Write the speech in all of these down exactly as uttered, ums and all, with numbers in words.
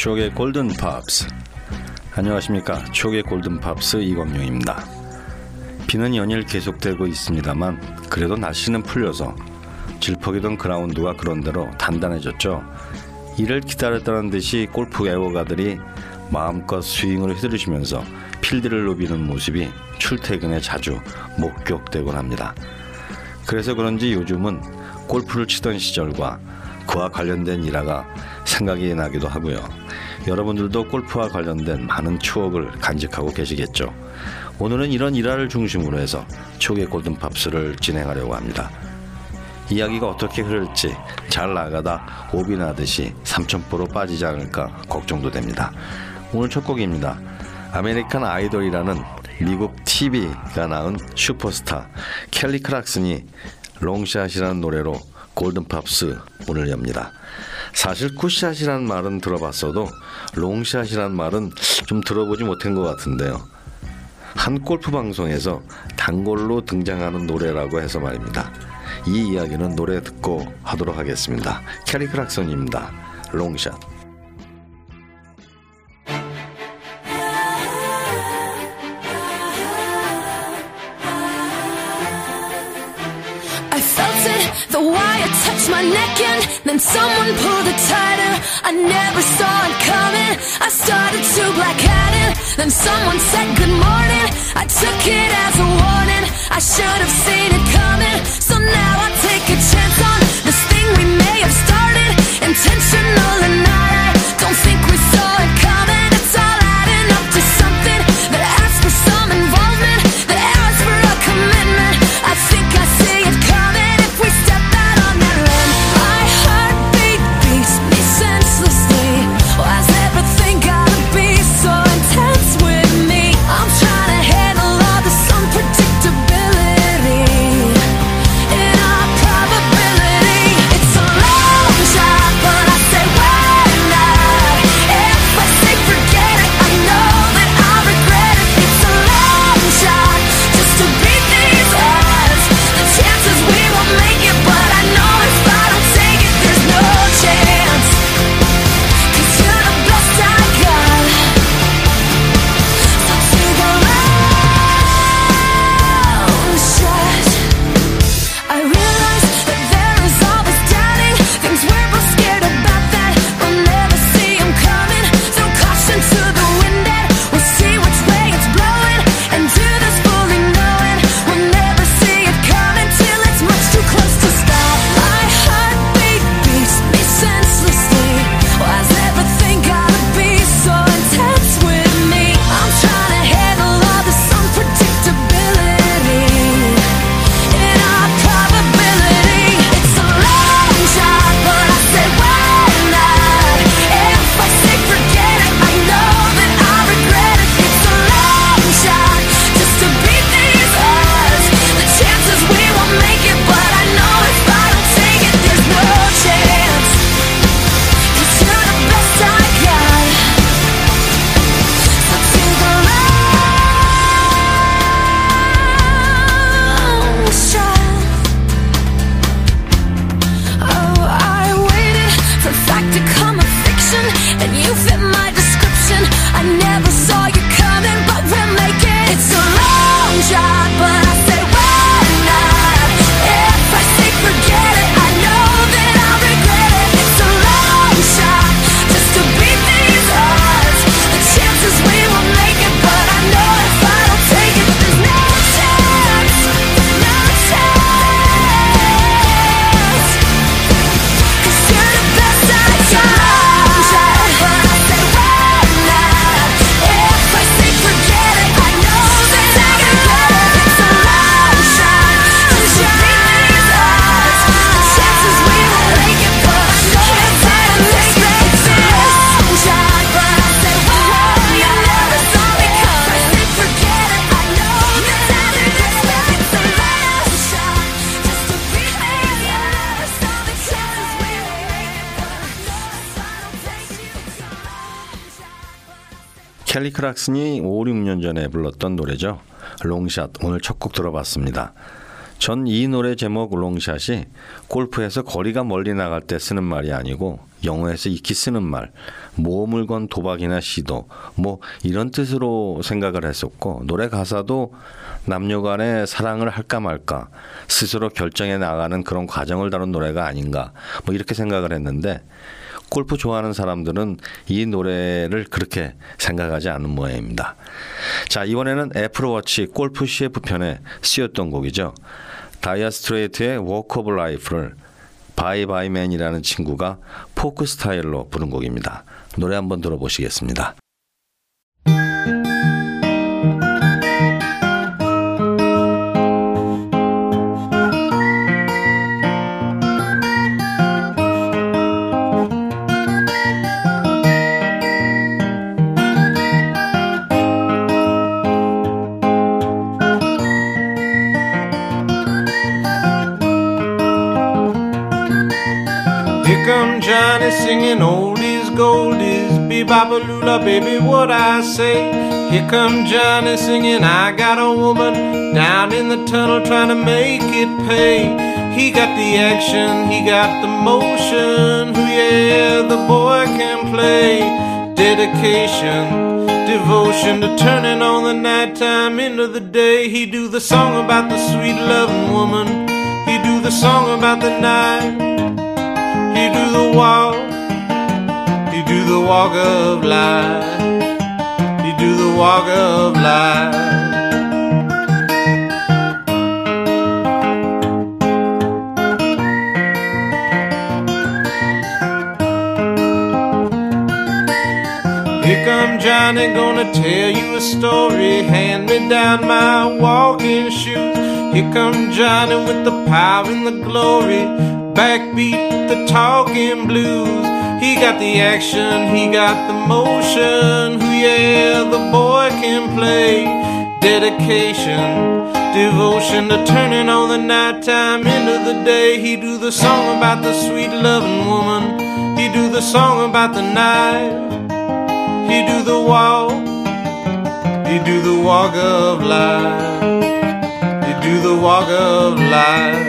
추억의 골든팝스. 안녕하십니까. 추억의 골든팝스 이광용입니다. 비는 연일 계속되고 있습니다만 그래도 날씨는 풀려서 질퍽이던 그라운드가 그런대로 단단해졌죠. 이를 기다렸다는 듯이 골프 애호가들이 마음껏 스윙을 휘두르시면서 필드를 누비는 모습이 출퇴근에 자주 목격되곤 합니다. 그래서 그런지 요즘은 골프를 치던 시절과 그와 관련된 일화가 생각이 나기도 하고요. 여러분들도 골프와 관련된 많은 추억을 간직하고 계시겠죠. 오늘은 이런 일화를 중심으로 해서 추억의 골든팝스를 진행하려고 합니다. 이야기가 어떻게 흐를지 잘 나가다 오비 나듯이 삼천포로 빠지지 않을까 걱정도 됩니다. 오늘 첫 곡입니다. 아메리칸 아이돌이라는 미국 티비가 낳은 슈퍼스타 켈리 클락슨이 롱샷이라는 노래로 골든팝스 문을 엽니다. 사실 굿샷이라는 말은 들어봤어도 롱샷이라는 말은 좀 들어보지 못한 것 같은데요. 한 골프 방송에서 단골로 등장하는 노래라고 해서 말입니다. 이 이야기는 노래 듣고 하도록 하겠습니다. 켈리 클락슨입니다. 롱샷. The wire touched my neck and then someone pulled it tighter. I never saw it coming. I started to black out it. Then someone said good morning. I took it as a warning. I should have seen it coming. So now I take a chance on this thing we may have started. Intentional or not, I don't think we saw it coming. It's all adding up to something that asks for some involvement, that asks for a commitment. I think I see it coming. 켈리 클락슨이 오, 육 년 전에 불렀던 노래죠. 롱샷. 오늘 첫 곡 들어봤습니다. 전 이 노래 제목 롱샷이 골프에서 거리가 멀리 나갈 때 쓰는 말이 아니고 영어에서 익히 쓰는 말, 모험을 건 도박이나 시도, 뭐 이런 뜻으로 생각을 했었고, 노래 가사도 남녀 간의 사랑을 할까 말까 스스로 결정해 나가는 그런 과정을 다룬 노래가 아닌가, 뭐 이렇게 생각을 했는데, 골프 좋아하는 사람들은 이 노래를 그렇게 생각하지 않는 모양입니다. 자, 이번에는 애플워치 골프 씨에프 편에 쓰였던 곡이죠. 다이어 스트레이트의 Walk of Life를 바이 바이 맨이라는 친구가 포크 스타일로 부른 곡입니다. 노래 한번 들어보시겠습니다. Here come Johnny singing oldies, goldies, bebop-a-lula, baby, what I say. Here come Johnny singing, I got a woman down in the tunnel trying to make it pay. He got the action, he got the motion, who yeah, the boy can play. Dedication, devotion to turning on the nighttime into the day. He do the song about the sweet loving woman, he do the song about the night. He do the walk, he do the walk of life, he do the walk of life. Here come Johnny, gonna tell you a story, hand me down my walking shoes. Here come Johnny with the power and the glory, backbeat, the talking blues. He got the action, he got the motion, who yeah, the boy can play. Dedication, devotion to turning on the nighttime into the day. He do the song about the sweet loving woman, he do the song about the night. He do the walk, he do the walk of life, he do the walk of life.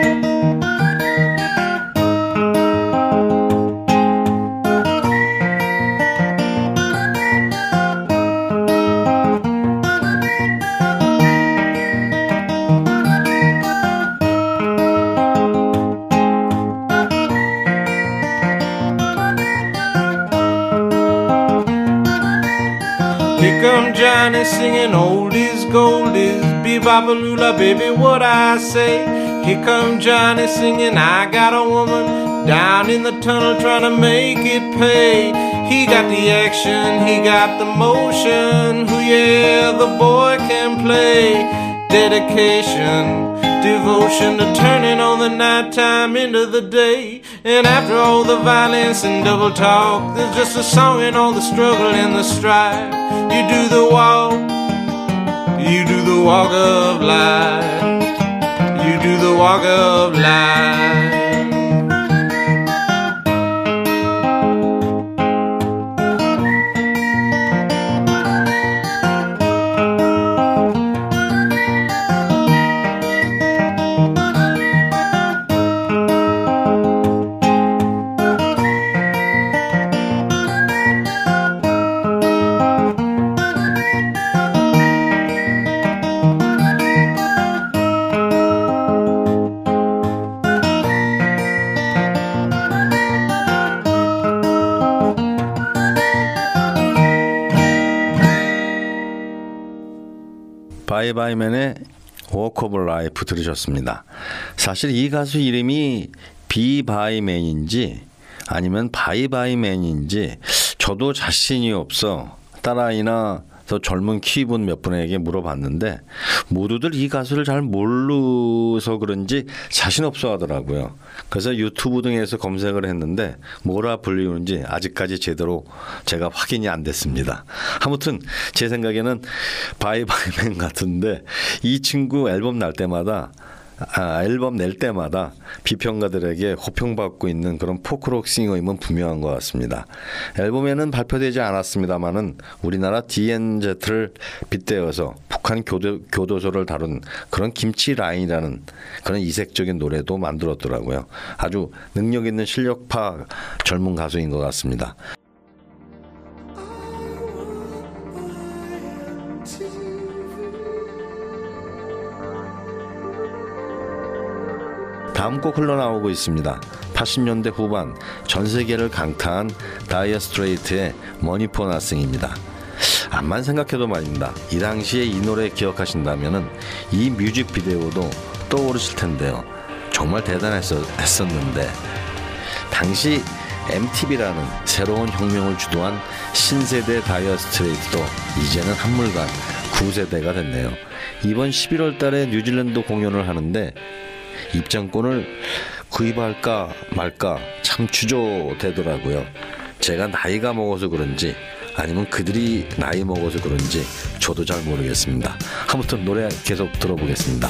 Here come Johnny singing oldies, goldies, bebop-a-lula, baby, what I say. Here come Johnny singing, I got a woman down in the tunnel trying to make it pay. He got the action, he got the motion, who yeah, the boy can play. Dedication, devotion to turning on the nighttime into the day. And after all the violence and double talk, there's just a song in all the struggle and the strife. You do the walk, you do the walk of life, you do the walk of life. 바이바이맨의 Walk of Life 들으셨습니다. 사실 이 가수 이름이 비바이맨인지 아니면 바이바이맨인지 저도 자신이 없어 딸아이나 더 젊은 키분 몇 분에게 물어봤는데 모두들 이 가수를 잘 모르서 그런지 자신 없어 하더라고요. 그래서 유튜브 등에서 검색을 했는데 뭐라 불리는지 아직까지 제대로 제가 확인이 안 됐습니다. 아무튼 제 생각에는 바이바이맨 같은데 이 친구 앨범 날 때마다 아, 앨범 낼 때마다 비평가들에게 호평받고 있는 그런 포크록 싱어임은 분명한 것 같습니다. 앨범에는 발표되지 않았습니다만은 우리나라 디엔제이를 빗대어서 북한 교도, 교도소를 다룬 그런 김치 라인이라는 그런 이색적인 노래도 만들었더라고요. 아주 능력 있는 실력파 젊은 가수인 것 같습니다. 다음 곡 흘러나오고 있습니다. 팔십 년대 후반 전 세계를 강타한 다이어 스트레이트의 머니 포 나싱입니다. 암만 생각해도 말입니다. 이 당시에 이 노래 기억하신다면은 이 뮤직비디오도 떠오르실 텐데요. 정말 대단했었는데 당시 엠티비라는 새로운 혁명을 주도한 신세대 다이어 스트레이트도 이제는 한물간 구세대가 됐네요. 이번 십일월 달에 뉴질랜드 공연을 하는데 입장권을 구입할까 말까 참 주저되더라고요. 제가 나이가 먹어서 그런지 아니면 그들이 나이 먹어서 그런지 저도 잘 모르겠습니다. 아무튼 노래 계속 들어보겠습니다.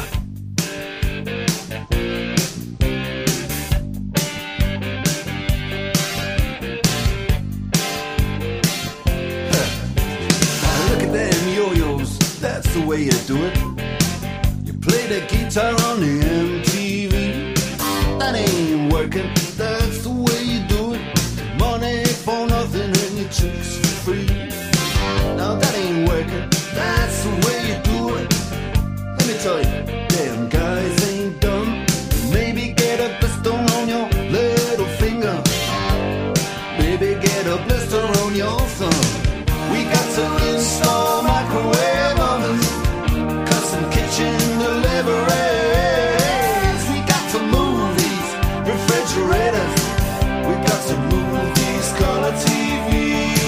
Look at them yo-yos, that's the way you do it. You play the guitar on the M T V. That ain't working, that's the way you do it. Money for nothing and your chicks for free. Now that ain't working, that's the way you do it. Let me tell you, damn guys ain't dumb. Maybe get a blister on your little finger. Maybe get a blister on your thumb. We got to install microwave ovens, custom kitchen deliveries. We got to move these refrigerators. We got to move these color T Vs.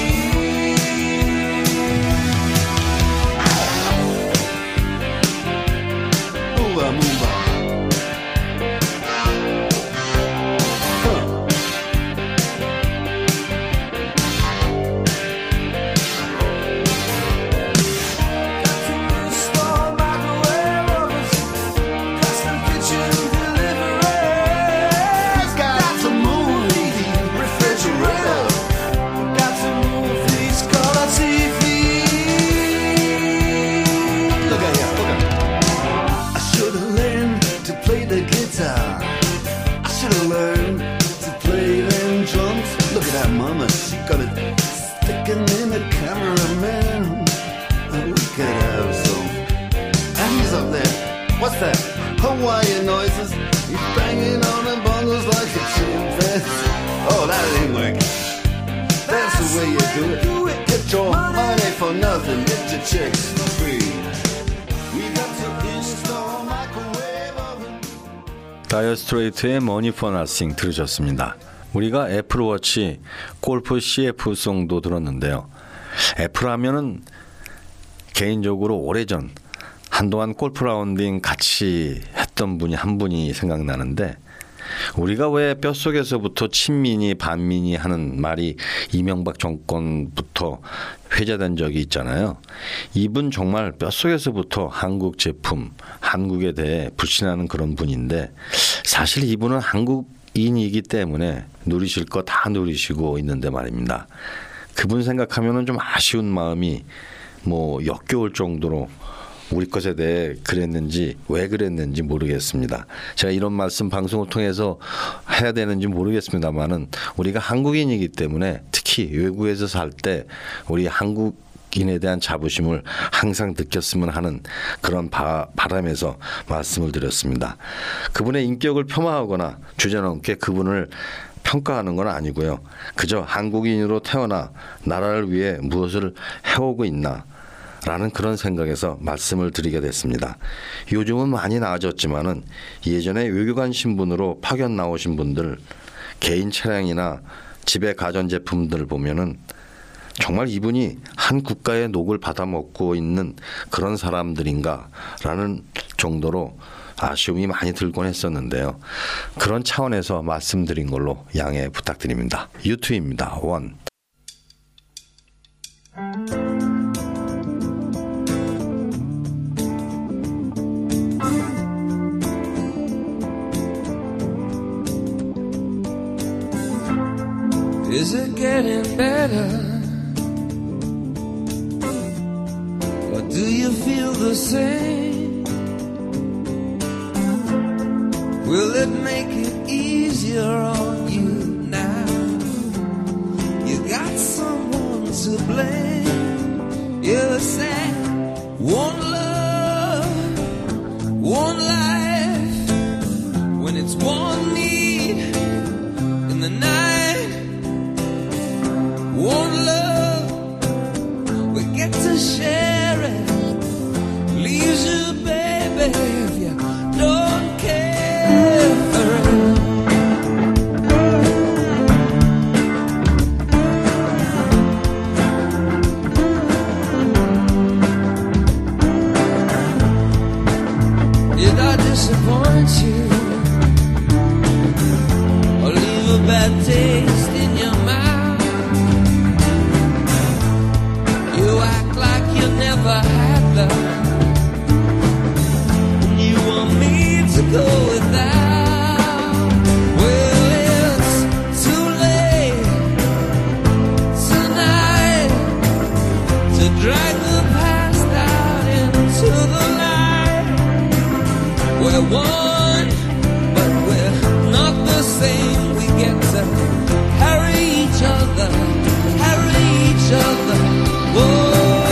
Move on, move on. What's that? Hawaiian noises. He's banging on the bongos like a chimpanzee. Oh, that ain't working. That's the way you do it. Get your money for nothing. Get your chicks for free. We got to install microwave oven. 다이어 스트레이트의 머니 포 나싱 들으셨습니다. 우리가 애플워치, 골프 씨에프송도 들었는데요. 애플 하면은 개인적으로 오래전 한동안 골프 라운딩 같이 했던 분이 한 분이 생각나는데 우리가 왜 뼛속에서부터 친민이 반민이 하는 말이 이명박 정권부터 회자된 적이 있잖아요. 이분 정말 뼛속에서부터 한국 제품, 한국에 대해 불신하는 그런 분인데 사실 이분은 한국인이기 때문에 누리실 거 다 누리시고 있는데 말입니다. 그분 생각하면은 좀 아쉬운 마음이 뭐 역겨울 정도로 우리 것에 대해 그랬는지 왜 그랬는지 모르겠습니다. 제가 이런 말씀 방송을 통해서 해야 되는지 모르겠습니다만은 우리가 한국인이기 때문에 특히 외국에서 살 때 우리 한국인에 대한 자부심을 항상 느꼈으면 하는 그런 바, 바람에서 말씀을 드렸습니다. 그분의 인격을 폄하하거나 주제넘게 그분을 평가하는 건 아니고요. 그저 한국인으로 태어나 나라를 위해 무엇을 해오고 있나 라는 그런 생각에서 말씀을 드리게 됐습니다. 요즘은 많이 나아졌지만은 예전에 외교관 신분으로 파견 나오신 분들 개인 차량이나 집에 가전제품들 보면은 정말 이분이 한 국가의 녹을 받아먹고 있는 그런 사람들인가라는 정도로 아쉬움이 많이 들곤 했었는데요. 그런 차원에서 말씀드린 걸로 양해 부탁드립니다. 유투입니다. 원. getting better? Or do you feel the same? Will it make it easier on you now? You got someone to blame. You said one love, one life, when it's one need in the night, one love, we get to share it. Leaves you, baby, if you don't care for it. Did I disappoint you or leave a bad taste in your mouth? You act like you never had love. You want me to go without. Well, it's too late tonight to drag the past out into the light. We're one, but we're not the same. We get to carry each other, carry each other. Whoa.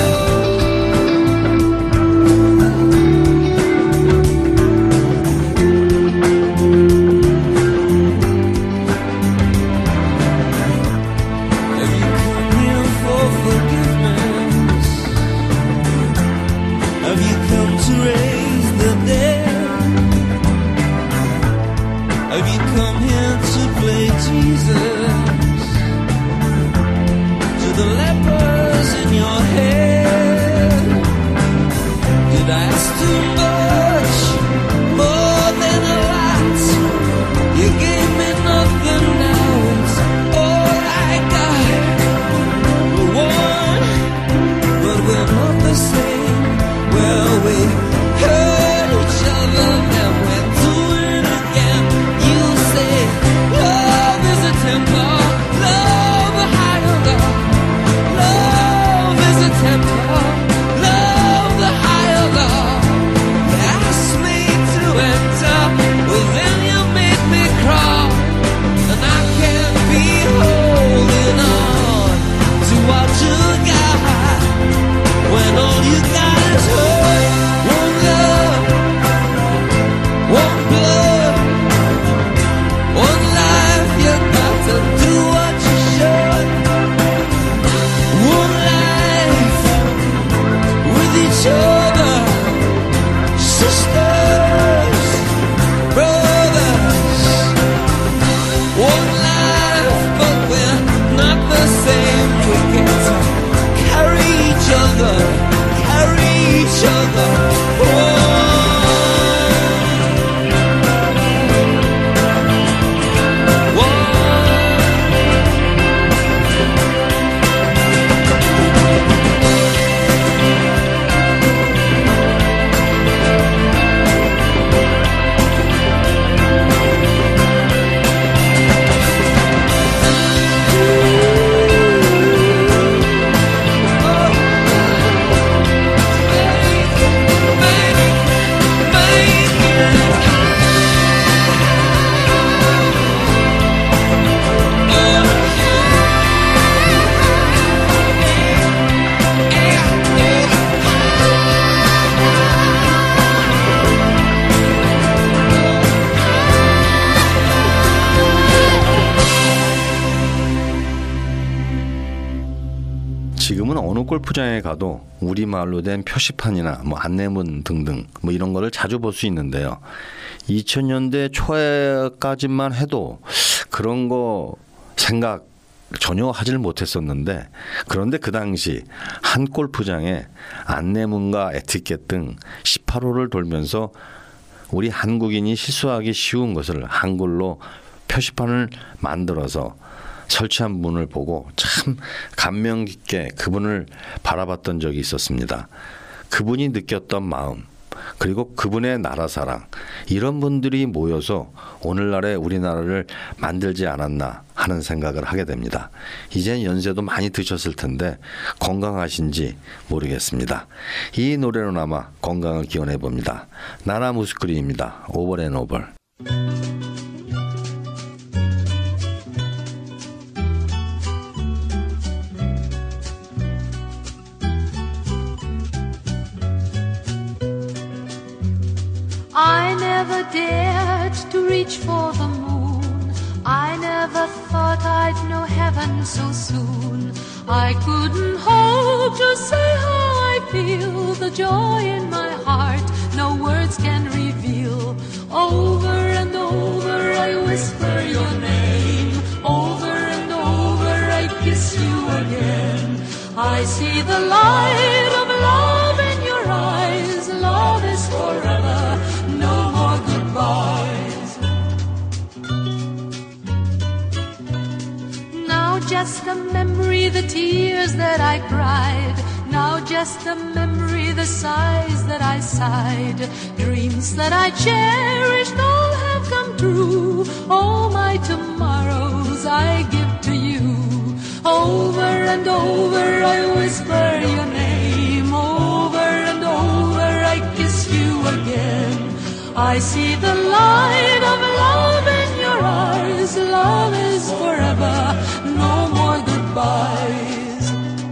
지금은 어느 골프장에 가도 우리말로 된 표시판이나 뭐 안내문 등등 뭐 이런 거를 자주 볼 수 있는데요. 이천 년대 초에까지만 해도 그런 거 생각 전혀 하질 못했었는데, 그런데 그 당시 한 골프장에 안내문과 에티켓 등 십팔 홀을 돌면서 우리 한국인이 실수하기 쉬운 것을 한글로 표시판을 만들어서 설치한 분을 보고 참 감명 깊게 그분을 바라봤던 적이 있었습니다. 그분이 느꼈던 마음, 그리고 그분의 나라 사랑, 이런 분들이 모여서 오늘날의 우리나라를 만들지 않았나 하는 생각을 하게 됩니다. 이젠 연세도 많이 드셨을 텐데 건강하신지 모르겠습니다. 이 노래로나마 건강을 기원해 봅니다. 나나 무스크리입니다. 오버 앤 오버. I never dared to reach for the moon. I never thought I'd know heaven so soon. I couldn't hope to say how I feel. The joy in my heart no words can reveal. Over and over I whisper your name. Over and over I kiss you again. I see the light of love in your eyes. Love is forever. No more goodbyes. Now just a memory, the tears that I cried. Now just a memory, the sighs that I sighed. Dreams that I cherished all have come true. All my tomorrows I give to you. Over and over I whisper your name. Over and over I kiss you again. I see the light of love in your eyes. Love is forever, no more goodbyes.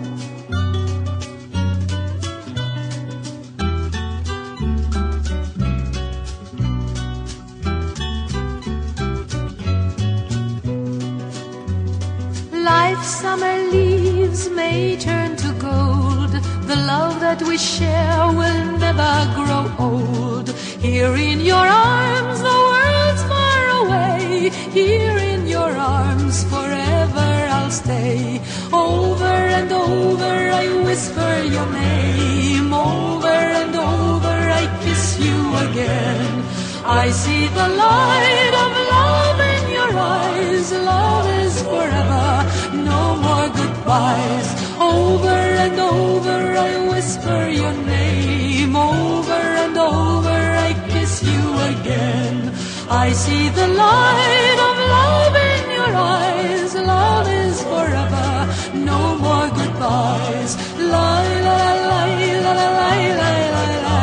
Life's summer leaves may turn to gold. The love that we share will never grow old. Here in your arms the world's far away. Here in your arms forever I'll stay. Over and over I whisper your name. Over and over I kiss you again. I see the light of love in your eyes. Love is forever, no more goodbyes. Over and over I whisper your name. Over and over I kiss you again. I see the light of love in your eyes. Love is forever, no more goodbyes. La la la la la la la la.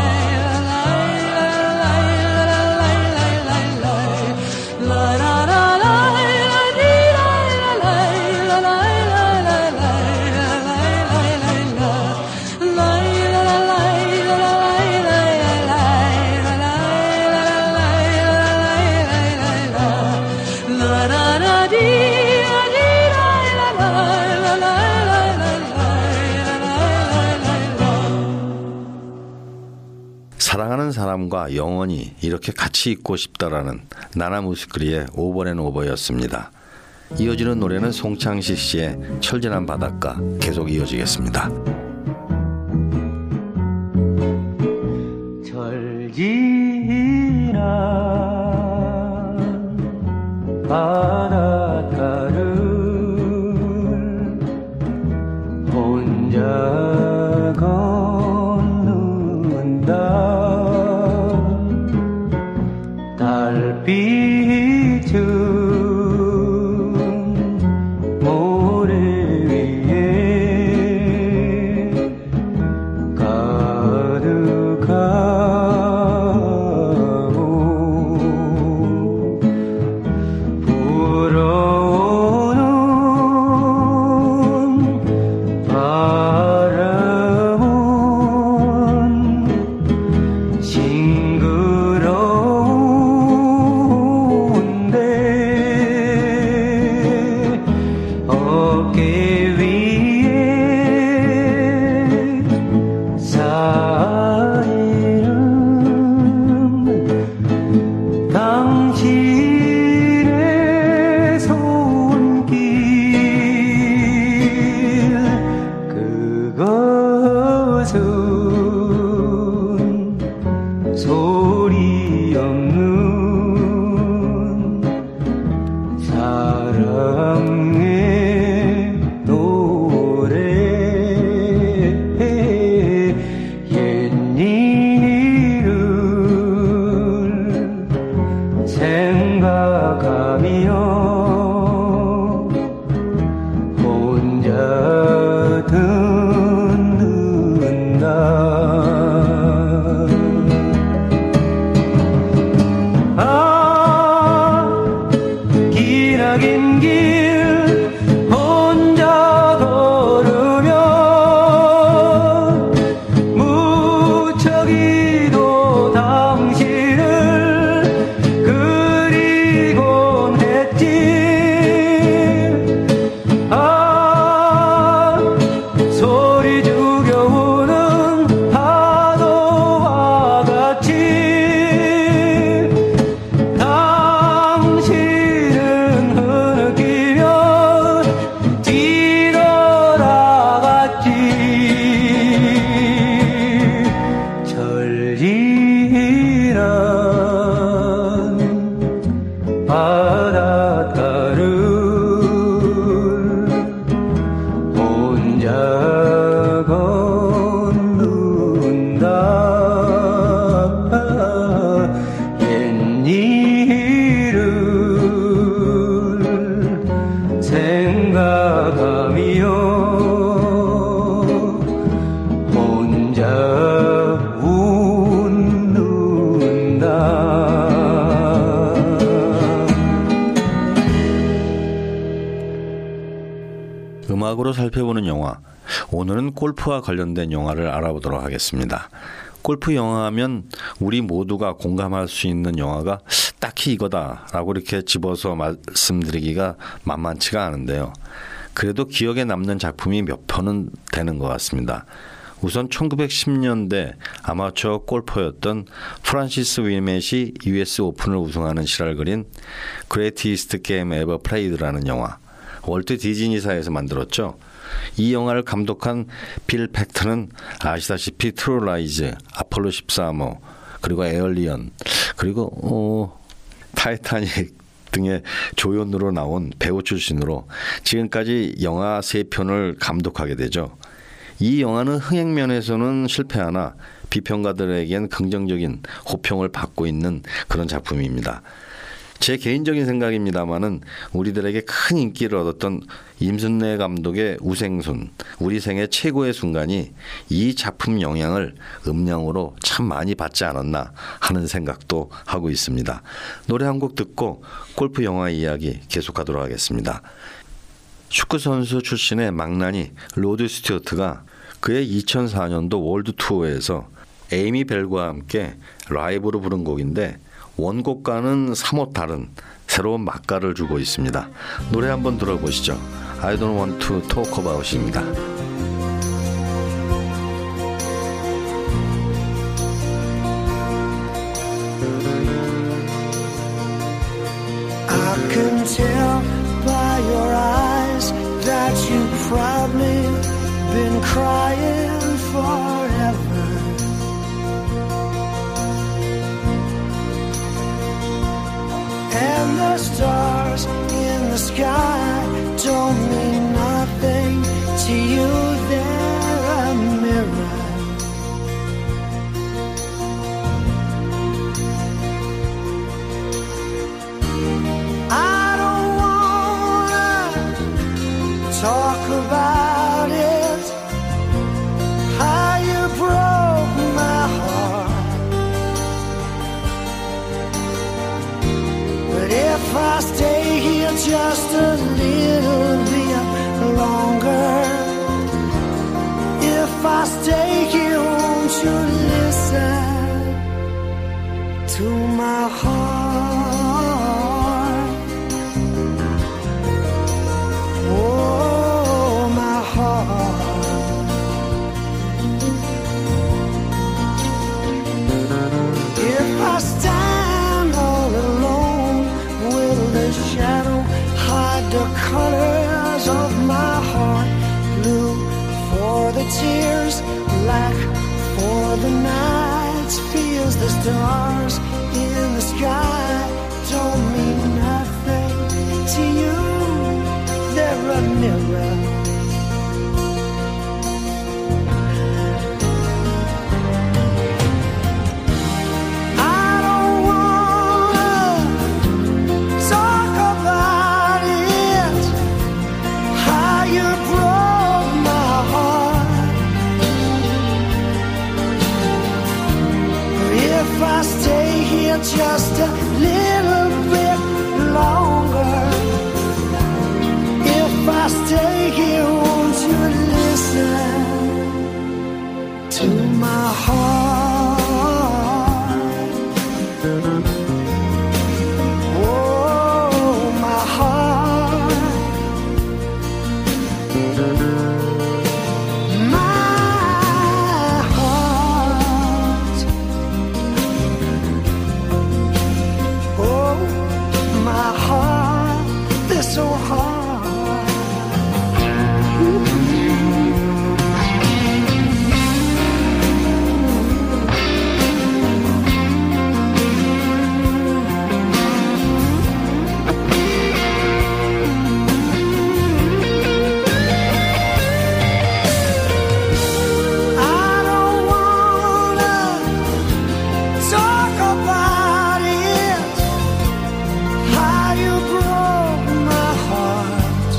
사랑하는 사람과 영원히 이렇게 같이 있고 싶다라는 나나 무스크리의 오버 앤 오버였습니다. 이어지는 노래는 송창식 씨의 철진한 바닷가 계속 이어지겠습니다. 철진한 바닷가를 혼자 달빛은 모래 위에 가득하고 불어오는 바람은 싱그러운 소리 없는 사랑의 노래 옛 일을 생각하며 영화로 살펴보는 영화. 오늘은 골프와 관련된 영화를 알아보도록 하겠습니다. 골프 영화하면 우리 모두가 공감할 수 있는 영화가 딱히 이거다라고 이렇게 집어서 말씀드리기가 만만치가 않은데요. 그래도 기억에 남는 작품이 몇 편은 되는 것 같습니다. 우선 천구백십 년대 아마추어 골퍼였던 프란시스 윌맷이 유에스 오픈을 우승하는 실화를 그린 그레이티스트 게임 에버 플레이드라는 영화. 월트 디즈니사에서 만들었죠. 이 영화를 감독한 빌 팩터는 아시다시피 트루 라이즈, 아폴로 십사 호, 그리고 에얼리언, 그리고 어, 타이타닉 등의 조연으로 나온 배우 출신으로 지금까지 영화 세 편을 감독하게 되죠. 이 영화는 흥행면에서는 실패하나 비평가들에겐 긍정적인 호평을 받고 있는 그런 작품입니다. 제 개인적인 생각입니다마는 우리들에게 큰 인기를 얻었던 임순례 감독의 우생순, 우리 생애 최고의 순간이 이 작품 영향을 음량으로 참 많이 받지 않았나 하는 생각도 하고 있습니다. 노래 한 곡 듣고 골프 영화 이야기 계속하도록 하겠습니다. 축구선수 출신의 망나니 로드 스튜어트가 그의 이천사 년도 월드 투어에서 에이미 벨과 함께 라이브로 부른 곡인데 원곡과는 사뭇 다른 새로운 맛깔을 주고 있습니다. 노래 한번 들어보시죠. I don't want to talk about입니다. I can tell by your eyes that you've probably been crying forever. And the stars in the sky don't mean nothing to you. They're a mirror. I don't wanna talk about it, how you broke my heart. But if I stay here just a little bit longer, if I stay here, won't you listen to my heart? Oh, my heart. If I stand all alone, will the shadow hide the colors of my heart? Blue for the tears, black for the nights, feels the stars in the sky don't mean nothing to you. They're a mirror. I don't wanna talk about it, how you broke my heart. If I stay here just a little bit longer, if I stay here, won't you listen to my heart? Oh, my heart. My heart. Oh, my heart. They're so hard. I don't wanna talk about it, how you broke my heart.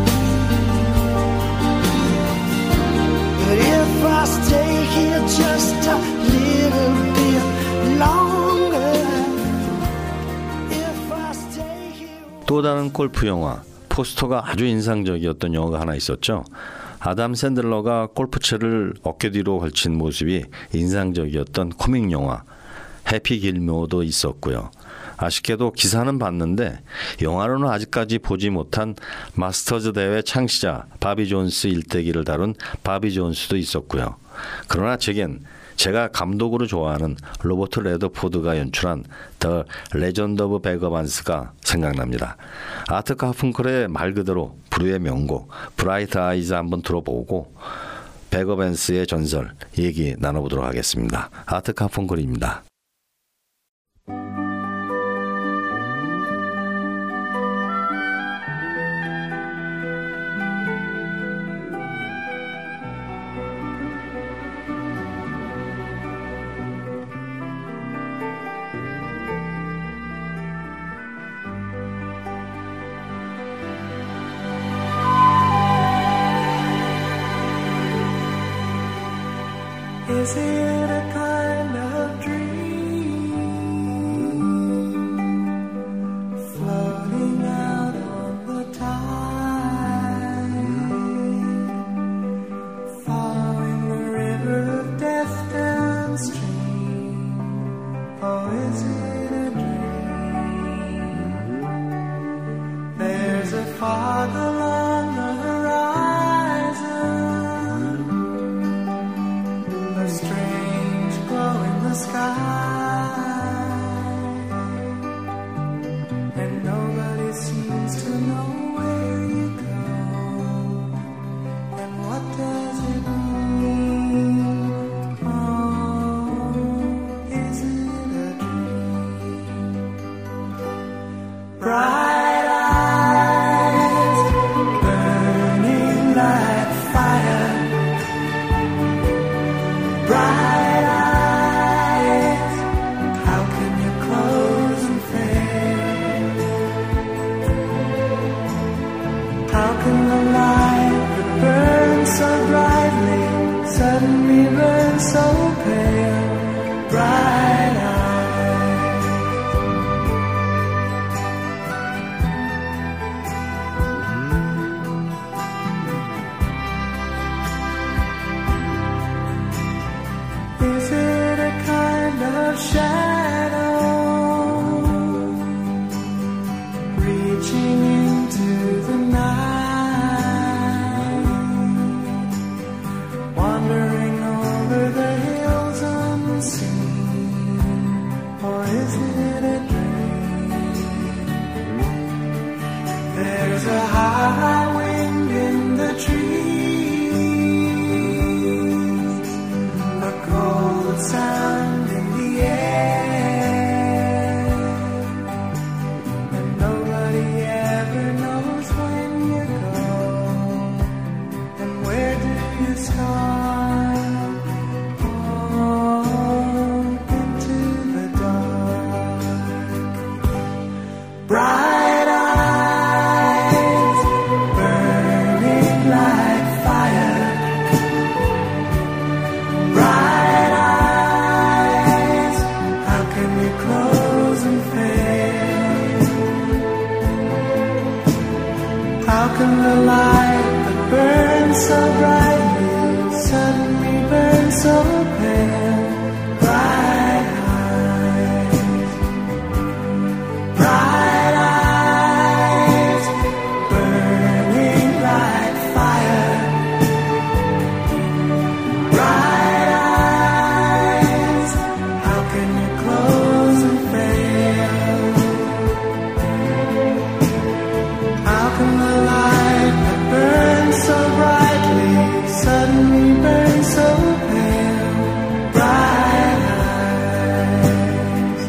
But if I stay here just a little bit longer, if I stay here. 또 다른 골프 영화 포스터가 아주 인상적이었던 영화가 하나 있었죠. 아담 샌들러가 골프채를 어깨 뒤로 걸친 모습이 인상적이었던 코믹 영화 해피 길모어도 있었고요. 아쉽게도 기사는 봤는데 영화로는 아직까지 보지 못한 마스터즈 대회 창시자 바비 존스 일대기를 다룬 바비 존스도 있었고요. 그러나 제겐 제가 감독으로 좋아하는 로버트 레더포드가 연출한 더 레전드 오브 베거 반스가 생각납니다. 아트 카funkel의 말 그대로 불후의 명곡 브라이트 아이즈 한번 들어보고 베거 반스의 전설 얘기 나눠보도록 하겠습니다. 아트 카funkel입니다. Is it a kind of dream floating out on the tide, following the river of death downstream? Or is it a dream? There's a fog along the strange glow in the sky, and nobody seems to know where you go, and what does it mean? Oh, is it a dream? Bright eyes burning like fire, bright eyes, how can you close and fade? How can the light that burns so brightly suddenly burn so pale? Bright eyes. Is it a kind of shadow reaching into the night, wandering over the hills unseen? Or is it a dream? There's a high wind in the trees, a cold sound in the air, and nobody ever knows when you go, and where do you start? Oh, into the dark. Bright eyes burning like fire, bright eyes, how can we close and fade? How can the light that burns so brightly suddenly burn so pale? Bright eyes, bright eyes, burning like fire, bright eyes, how can you close and fail? How can the light that burns so brightly suddenly burn so pale? Bright eyes.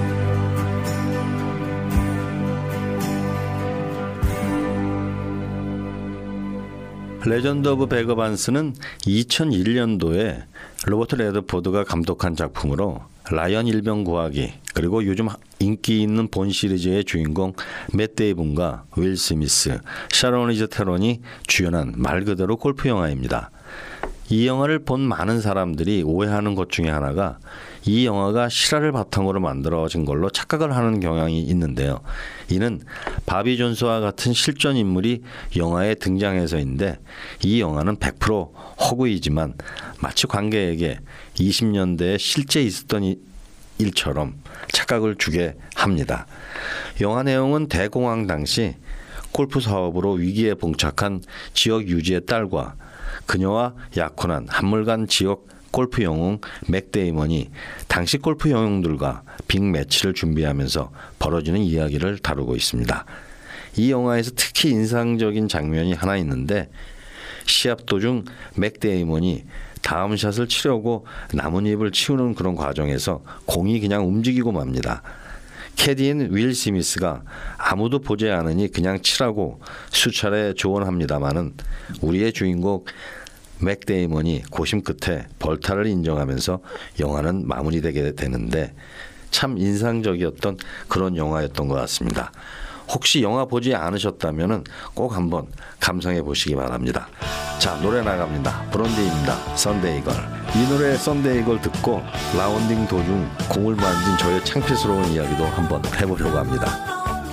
레전드 오브 베거 반스는 이천일 년도에 로버트 레더포드가 감독한 작품으로 라이언 일병 구하기, 그리고 요즘 인기 있는 본 시리즈의 주인공 맷 데이먼과 윌 스미스, 샤로니즈 테론이 주연한 말 그대로 골프 영화입니다. 이 영화를 본 많은 사람들이 오해하는 것 중에 하나가 이 영화가 실화를 바탕으로 만들어진 걸로 착각을 하는 경향이 있는데요. 이는 바비 존스와 같은 실존 인물이 영화에 등장해서인데 이 영화는 백 퍼센트 허구이지만 마치 관객에게 이십 년대에 실제 있었던 일처럼 착각을 주게 합니다. 영화 내용은 대공황 당시 골프 사업으로 위기에 봉착한 지역 유지의 딸과 그녀와 약혼한 한물간 지역 골프 영웅 맥 데이먼이 당시 골프 영웅들과 빅 매치를 준비하면서 벌어지는 이야기를 다루고 있습니다. 이 영화에서 특히 인상적인 장면이 하나 있는데 시합 도중 맥 데이먼이 다음 샷을 치려고 나뭇잎을 치우는 그런 과정에서 공이 그냥 움직이고 맙니다. 캐디인 윌 스미스가 아무도 보지 않으니 그냥 치라고 수차례 조언합니다마는 우리의 주인공 맥 데이먼이 고심 끝에 벌타를 인정하면서 영화는 마무리되게 되는데 참 인상적이었던 그런 영화였던 것 같습니다. 혹시 영화 보지 않으셨다면 꼭 한번 감상해 보시기 바랍니다. 자, 노래 나갑니다. 브론디입니다. 썬데이걸. 이 노래 썬데이걸 듣고 라운딩 도중 공을 만진 저의 창피스러운 이야기도 한번 해보려고 합니다.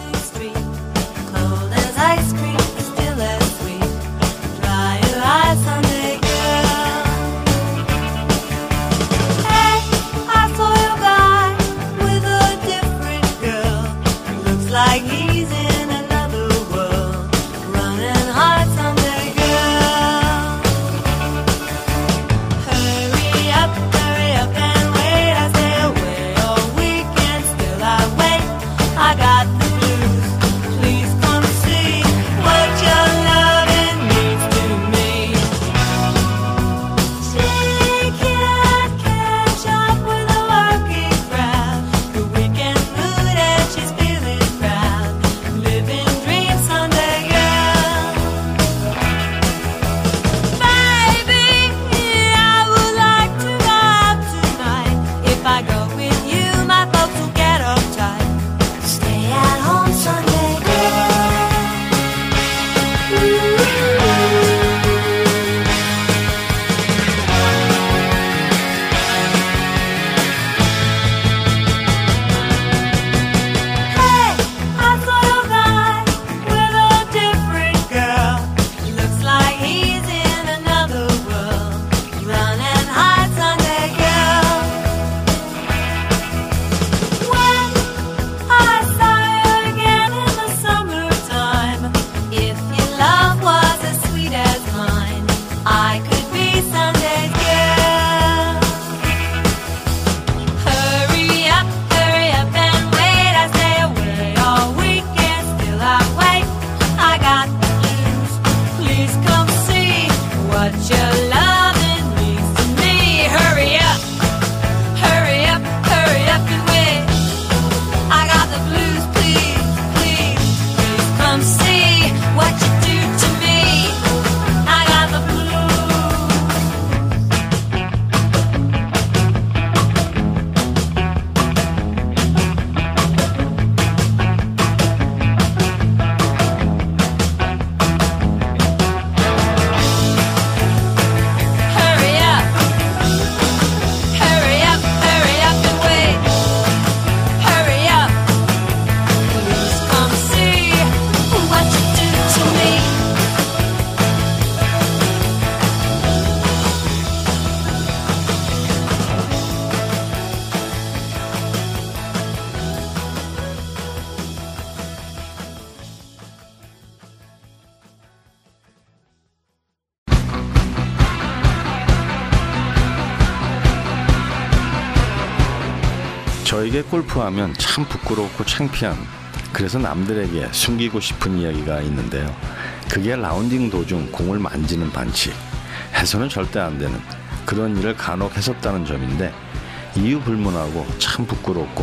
저에게 골프하면 참 부끄럽고 창피한, 그래서 남들에게 숨기고 싶은 이야기가 있는데요. 그게 라운딩 도중 공을 만지는 반칙, 해서는 절대 안 되는 그런 일을 간혹 했었다는 점인데 이유 불문하고 참 부끄럽고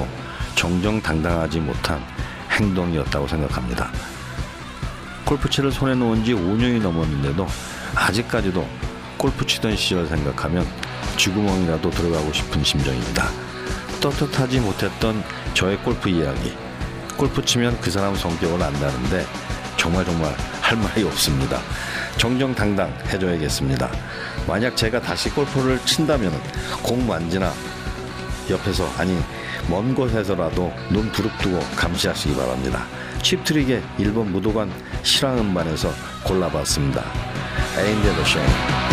정정당당하지 못한 행동이었다고 생각합니다. 골프채를 손에 놓은 지 오 년이 넘었는데도 아직까지도 골프 치던 시절 생각하면 쥐구멍이라도 들어가고 싶은 심정입니다. 떳떳하지 못했던 저의 골프 이야기, 골프 치면 그 사람 성격을 안다는데 정말 정말 할 말이 없습니다. 정정당당 해줘야겠습니다. 만약 제가 다시 골프를 친다면 공 만지나 옆에서 아니 먼 곳에서라도 눈 부릅뜨고 감시하시기 바랍니다. 칩트릭의 일본 무도관 실황 음반에서 골라봤습니다. Ain't that a shame?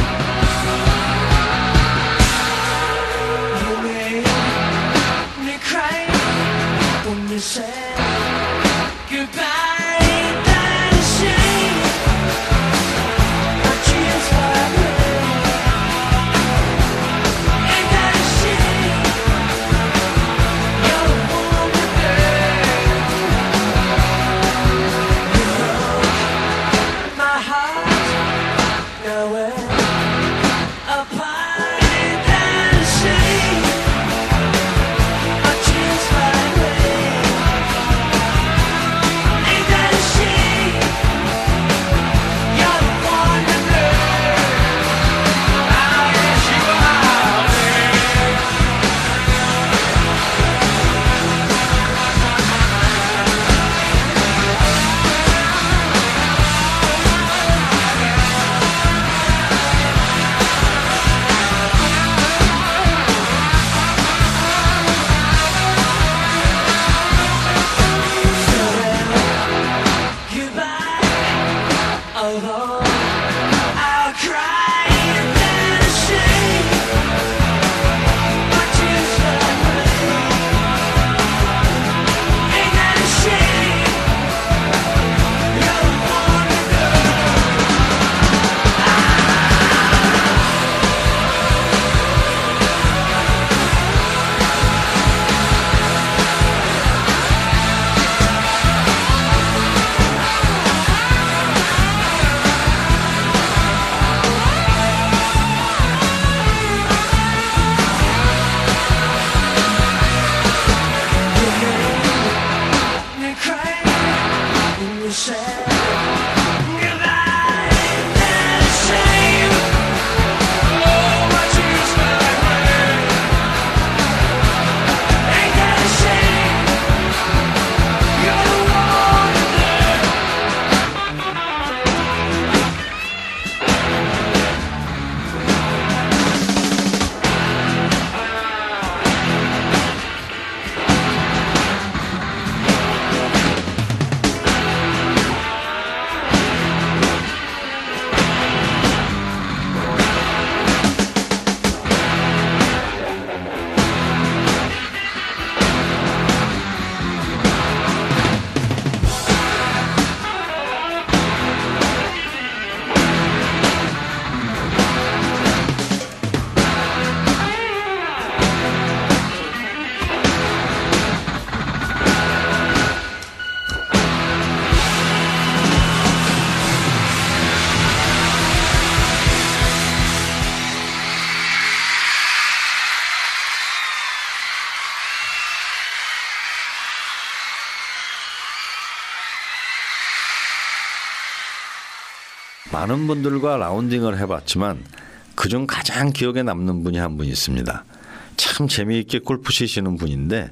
많은 분들과 라운딩을 해봤지만 그중 가장 기억에 남는 분이 한 분 있습니다. 참 재미있게 골프 치시는 분인데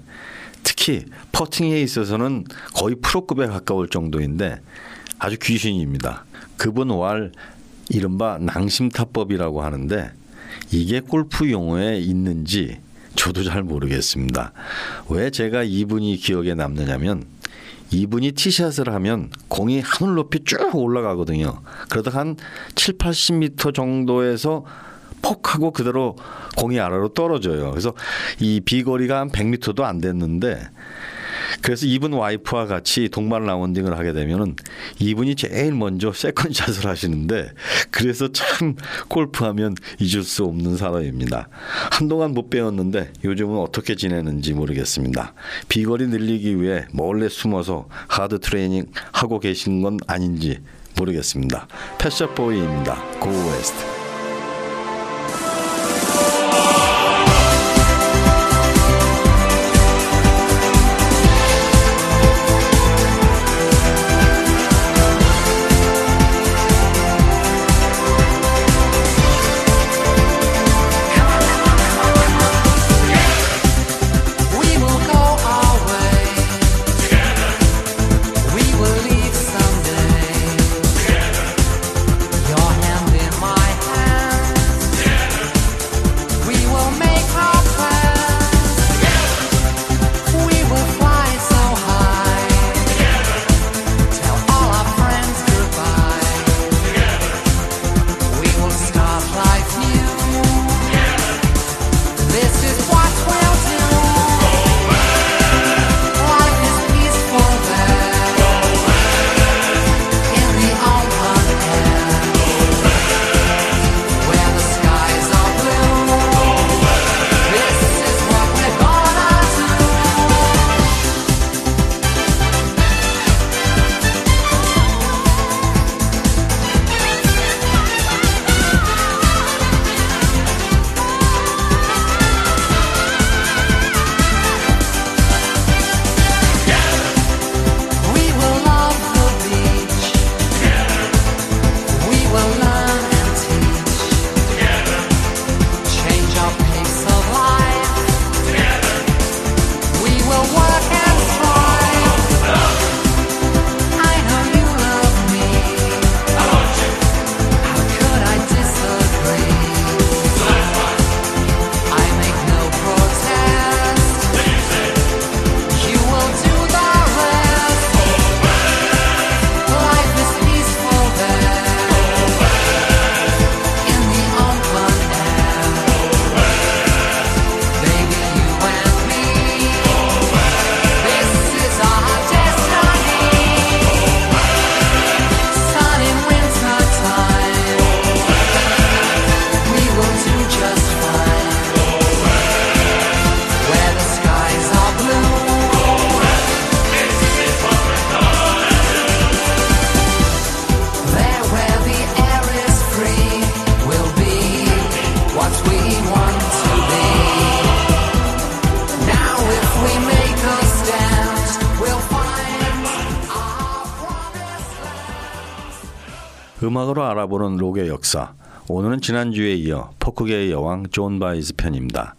특히 퍼팅에 있어서는 거의 프로급에 가까울 정도인데 아주 귀신입니다. 그분 왈 이른바 낭심타법이라고 하는데 이게 골프 용어에 있는지 저도 잘 모르겠습니다. 왜 제가 이분이 기억에 남느냐면 이분이 티샷을 하면 공이 하늘 높이 쭉 올라가거든요. 그러다 한 칠, 팔십 미터 정도에서 퍽 하고 그대로 공이 아래로 떨어져요. 그래서 이 비거리가 한 백 미터도 안 됐는데 그래서 이분 와이프와 같이 동반 라운딩을 하게 되면은 이분이 제일 먼저 세컨샷을 하시는데 그래서 참 골프하면 잊을 수 없는 사람입니다. 한동안 못 배웠는데 요즘은 어떻게 지내는지 모르겠습니다. 비거리 늘리기 위해 몰래 숨어서 하드 트레이닝 하고 계신 건 아닌지 모르겠습니다. 펫샵 보이입니다. Go West. My 음악으로 알아보는 록의 역사. 오늘은 지난주에 이어 포크계의 여왕 존 바이즈 편입니다.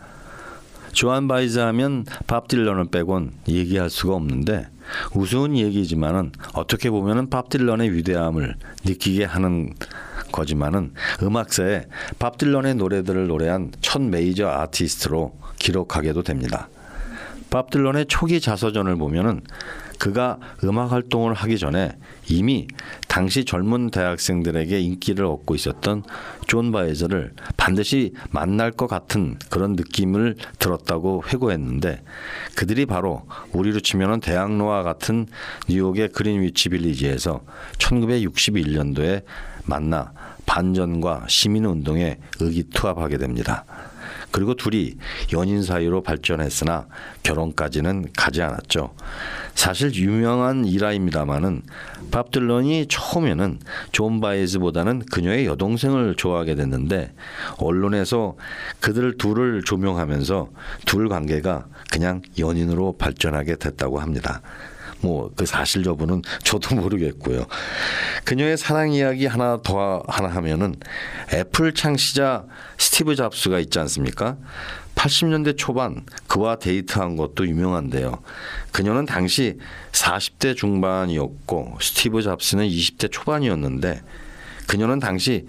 존 바이즈 하면 밥 딜런을 빼곤 얘기할 수가 없는데 우스운 얘기지만은 어떻게 보면은 밥 딜런의 위대함을 느끼게 하는 거지만은 음악사에 밥 딜런의 노래들을 노래한 첫 메이저 아티스트로 기록하게도 됩니다. 밥 딜런의 초기 자서전을 보면은 그가 음악 활동을 하기 전에 이미 당시 젊은 대학생들에게 인기를 얻고 있었던 존 바이즈를 반드시 만날 것 같은 그런 느낌을 들었다고 회고했는데 그들이 바로 우리로 치면은 대학로와 같은 뉴욕의 그린위치 빌리지에서 천구백육십일 년도에 만나 반전과 시민운동에 의기투합하게 됩니다. 그리고 둘이 연인 사이로 발전했으나 결혼까지는 가지 않았죠. 사실 유명한 일화입니다마는 밥 딜런이 처음에는 존 바이즈보다는 그녀의 여동생을 좋아하게 됐는데 언론에서 그들 둘을 조명하면서 둘 관계가 그냥 연인으로 발전하게 됐다고 합니다. 뭐 그 사실 여부는 저도 모르겠고요. 그녀의 사랑 이야기 하나 더 하나 하면은 애플 창시자 스티브 잡스가 있지 않습니까? 팔십 년대 초반 그와 데이트한 것도 유명한데요. 그녀는 당시 사십 대 중반이었고 스티브 잡스는 이십 대 초반이었는데 그녀는 당시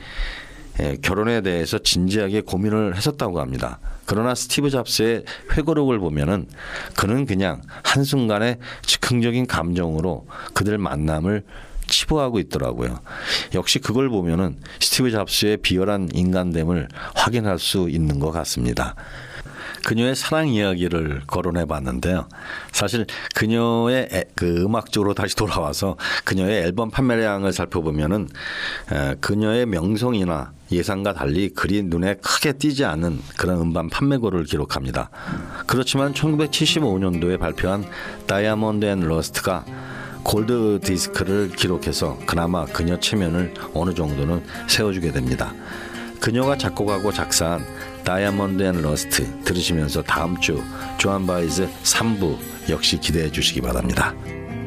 결혼에 대해서 진지하게 고민을 했었다고 합니다. 그러나 스티브 잡스의 회고록을 보면은 그는 그냥 한순간에 즉흥적인 감정으로 그들 만남을 치부하고 있더라고요. 역시 그걸 보면은 스티브 잡스의 비열한 인간됨을 확인할 수 있는 것 같습니다. 그녀의 사랑 이야기를 거론해 봤는데요. 사실 그녀의 애, 그 음악적으로 다시 돌아와서 그녀의 앨범 판매량을 살펴보면은 에, 그녀의 명성이나 예상과 달리 그리 눈에 크게 띄지 않은 그런 음반 판매고를 기록합니다. 그렇지만 천구백칠십오 년도에 발표한 다이아몬드 앤 러스트가 골드 디스크를 기록해서 그나마 그녀 체면을 어느 정도는 세워주게 됩니다. 그녀가 작곡하고 작사한 다이아몬드 앤 러스트 들으시면서 다음 주 존 바이즈 삼 부 역시 기대해 주시기 바랍니다.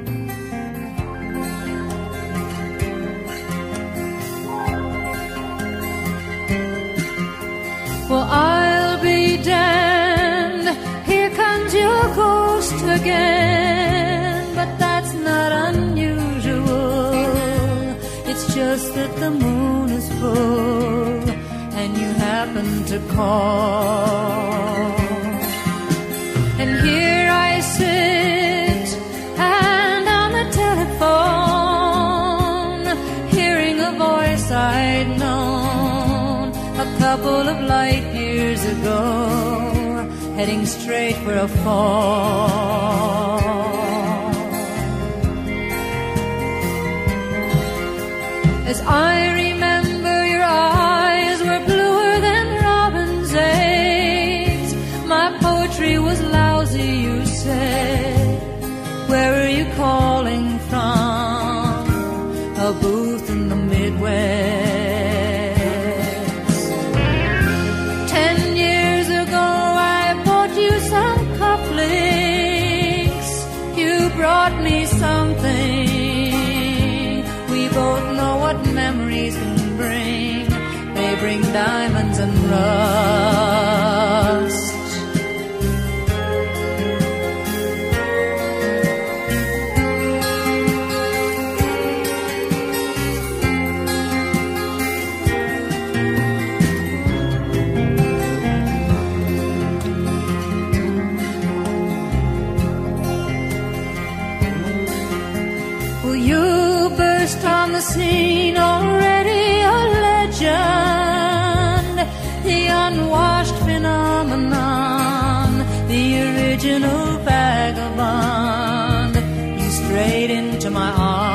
Well, I'll be damned. Here comes your ghost again. But that's not unusual. It's just that the moon is full and you happen to call. And here I sit and on the telephone, hearing a voice I'd known a couple of light years ago, heading straight for a fall. As I remember, your eyes were bluer than robin's eggs. My poetry was lousy, you said. Where are you calling from? A booth in the Midwest. Brought me something. We both know what memories can bring. They bring diamonds and rust. On the scene, already a legend, the unwashed phenomenon, the original vagabond. You strayed into my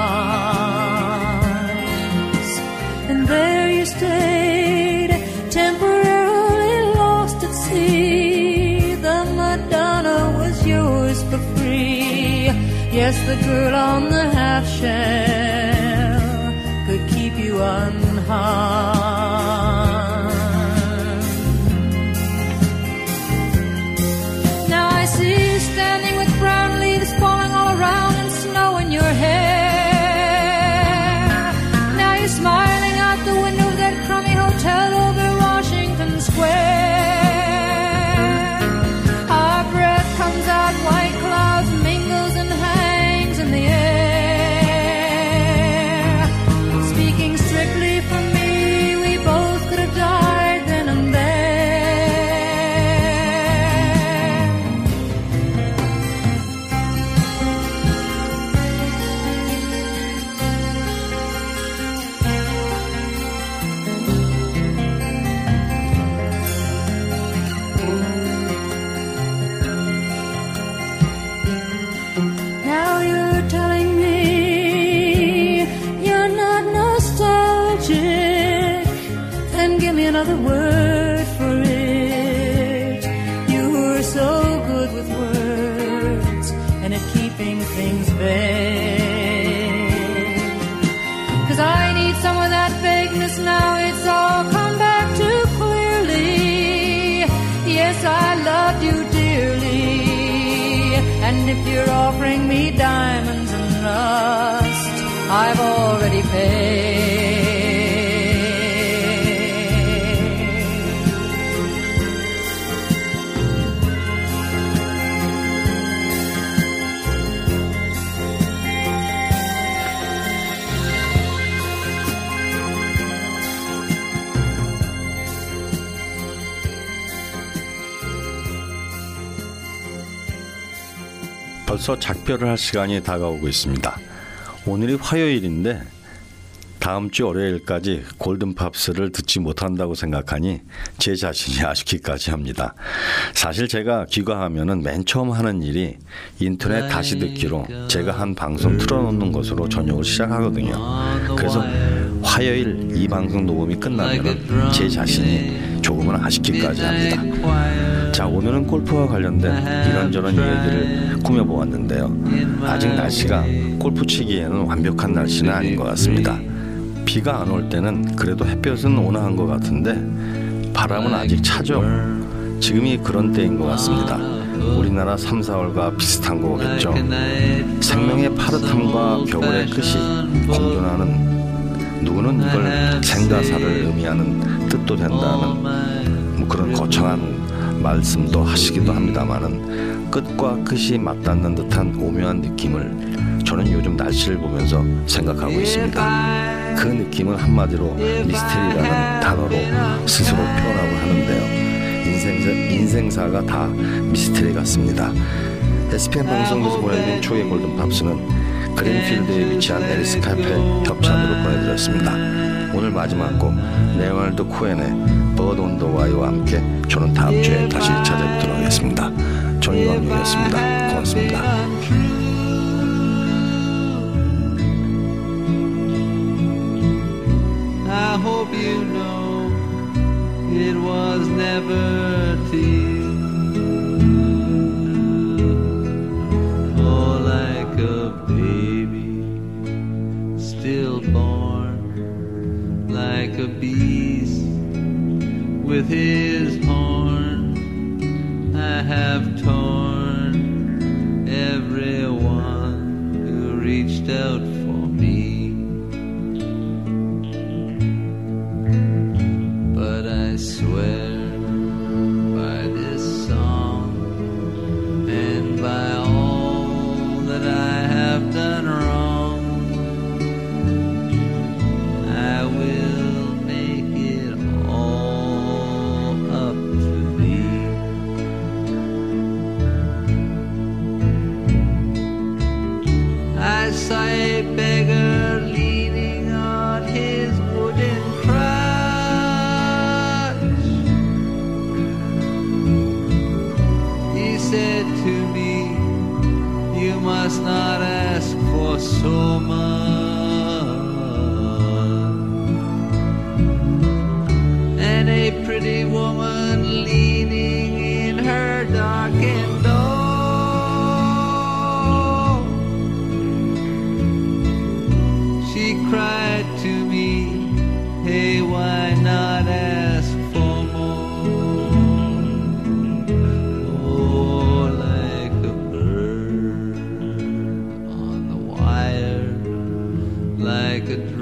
arms, and there you stayed, temporarily lost at sea. The Madonna was yours for free. Yes, the girl on the half shell could keep you unharmed. Now I see you standing with brown leaves falling all around and snow in your hair. Now you're smiling you dearly. And if you're offering me diamonds and rust, I've already paid. 벌써 작별을 할 시간이 다가오고 있습니다. 오늘이 화요일인데 다음 주 월요일까지 골든팝스를 듣지 못한다고 생각하니 제 자신이 아쉽기까지 합니다. 사실 제가 귀가하면은 맨 처음 하는 일이 인터넷 다시 듣기로 제가 한 방송 틀어놓는 것으로 저녁을 시작하거든요. 그래서 화요일 이 방송 녹음이 끝나면은 제 자신이 조금은 아쉽기까지 합니다. 자, 오늘은 골프와 관련된 이런저런 얘기를 꾸며보았는데요. 아직 날씨가 골프 치기에는 완벽한 날씨는 아닌 것 같습니다. 비가 안 올 때는 그래도 햇볕은 온화한 것 같은데 바람은 아직 차죠. 지금이 그런 때인 것 같습니다. 우리나라 삼, 사월과 비슷한 거겠죠. 생명의 파릇함과 겨울의 끝이 공존하는, 누구는 이걸 생가사를 의미하는 뜻도 된다는 뭐 그런 거창한 말씀도 하시기도 합니다마는 끝과 끝이 맞닿는 듯한 오묘한 느낌을 저는 요즘 날씨를 보면서 생각하고 있습니다. 그 느낌은 한마디로 미스테리라는 단어로 스스로 표현하고 하는데요. 인생사, 인생사가 다 미스테리 같습니다. 에스피엔 방송에서 보내드린 초기의 골든팝스는 그린필드에 위치한 에리스 카페 협찬으로 보내드렸습니다. 오늘 마지막 곡 레오날드 코엔의 버드 온 더 와이와 함께 저는 다음 주에 다시 찾아뵙도록 하겠습니다. 저는 이광용이었습니다. 고맙습니다. I hope you know it was never to you. Oh, like a baby stillborn, like a beast with his horn. I have torn everyone who reached out for me. I swear by this song and by all that I have done wrong, I will make it all up to thee. I saw a beggar leaning on his wooden cross. Said to me, you must not ask for so much. And a pretty woman leaning in her darkened door, she cried to me, hey, why not ask for more? Like a